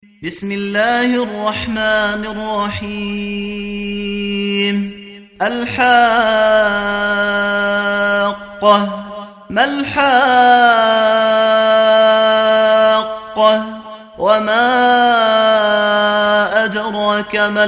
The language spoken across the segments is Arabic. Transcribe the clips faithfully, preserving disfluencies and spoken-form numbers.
بسم الله الرحمن الرحيم. الحاقة. ما الحاقة؟ وما أدراك ما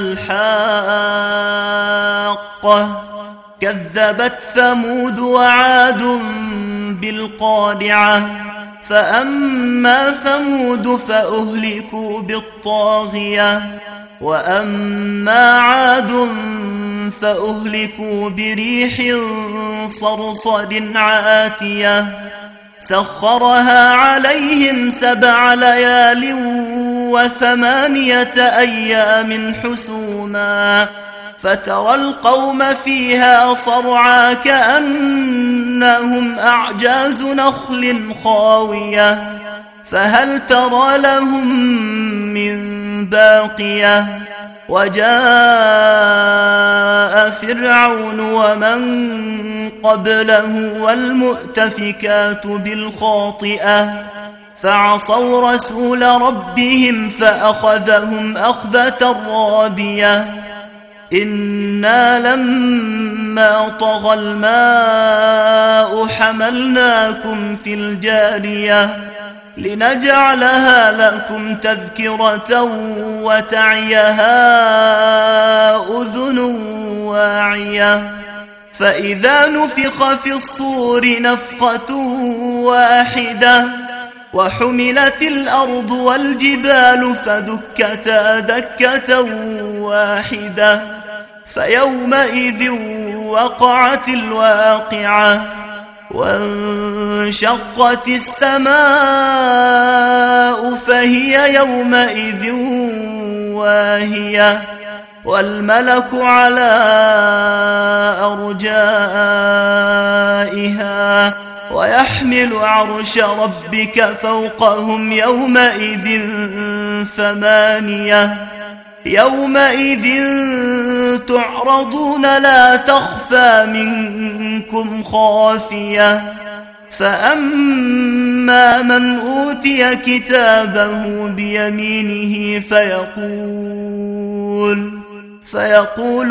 الحاقة؟ كذبت ثمود وعاد بالقارعة. فأما ثمود فأهلكوا بالطاغية، وأما عاد فأهلكوا بريح صرصر عاتية سخرها عليهم سبع ليال وثمانية أيام حسوما، فترى القوم فيها صرعى كأنهم أعجاز نخل خاوية، فهل ترى لهم من باقية؟ وجاء فرعون ومن قبله والمؤتفكات بالخاطئة فعصوا رسول ربهم فأخذهم أخذة رابية. إنا لما طغى الماء حملناكم في الجارية لنجعلها لكم تذكرة وتعيها أذن واعية. فإذا نفخ في الصور نفخة واحدة وحملت الأرض والجبال فدكتا دكة واحدة فيومئذ وقعت الواقعة، وانشقت السماء فهي يومئذ واهية، والملك على أرجائها ويحمل عرش ربك فوقهم يومئذ ثمانية. يومئذ تعرضون لا تخفى منكم خافية. فأما من أوتي كتابه بيمينه فيقول فيقول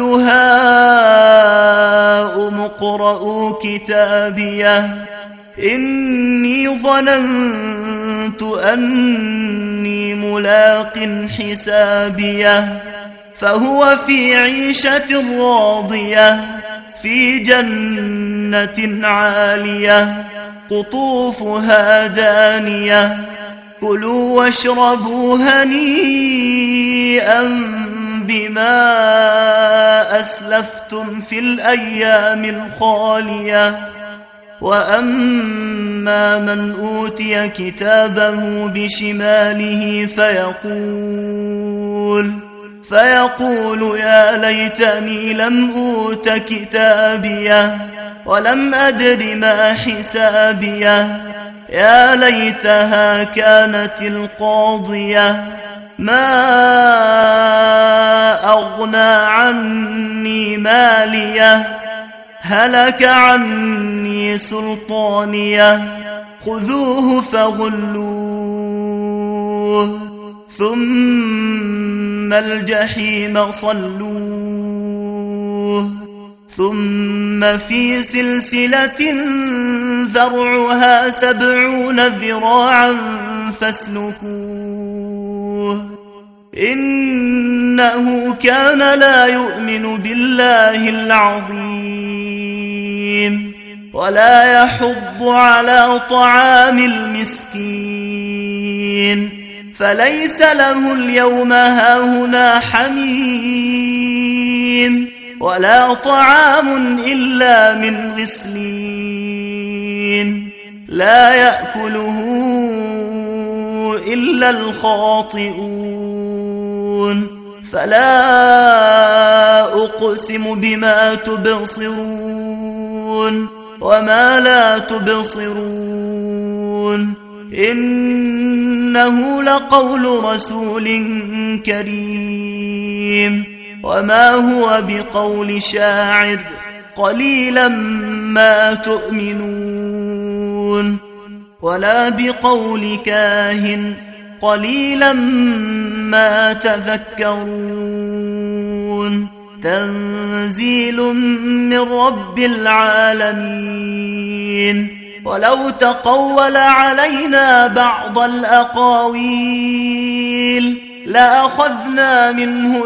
هاؤم اقرءوا كتابيه إني ظننت أني ملاق حسابيه. فهو في عيشة راضية في جنة عالية قطوفها دانية. كلوا واشربوا هنيئا بما أسلفتم في الأيام الخالية. وأما من أوتي كتابه بشماله فيقول فيقول يا ليتني لم أوت كتابيه ولم أدر ما حسابيه. يا ليتها كانت القاضية ما أغنى عني ماليه هلك عني سلطانيه. خذوه فغلوه ثم الجحيم صلوه ثم في سلسلة ذرعها سبعون ذراعا فاسلكوه إنه كان لا يؤمن بالله العظيم ولا يحض على طعام المسكين. فليس له اليوم هاهنا حميم ولا طعام إلا من غسلين لا يأكله إلا الخاطئون. فلا أقسم بما تبصرون وما لا تبصرون إنه لقول رسول كريم وما هو بقول شاعر قليلا ما تؤمنون ولا بقول كاهن قليلا ما تذكرون تنزيل من رب العالمين ولو تقول علينا بعض الأقاويل لأخذنا منه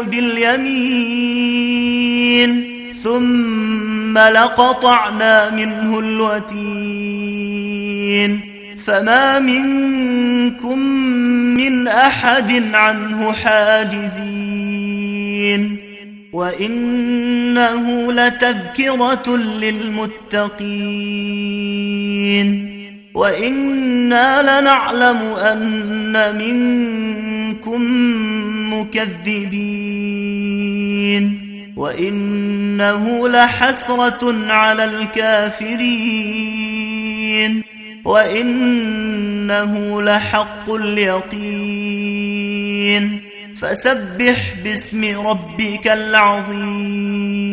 باليمين ثم لقطعنا منه الوتين فما منكم من أحد عنه حاجزين وإنه لتذكرة للمتقين وإنا لنعلم أن منكم مكذبين وإنه لحسرة على الكافرين وإنه لحق اليقين فسبح باسم ربك العظيم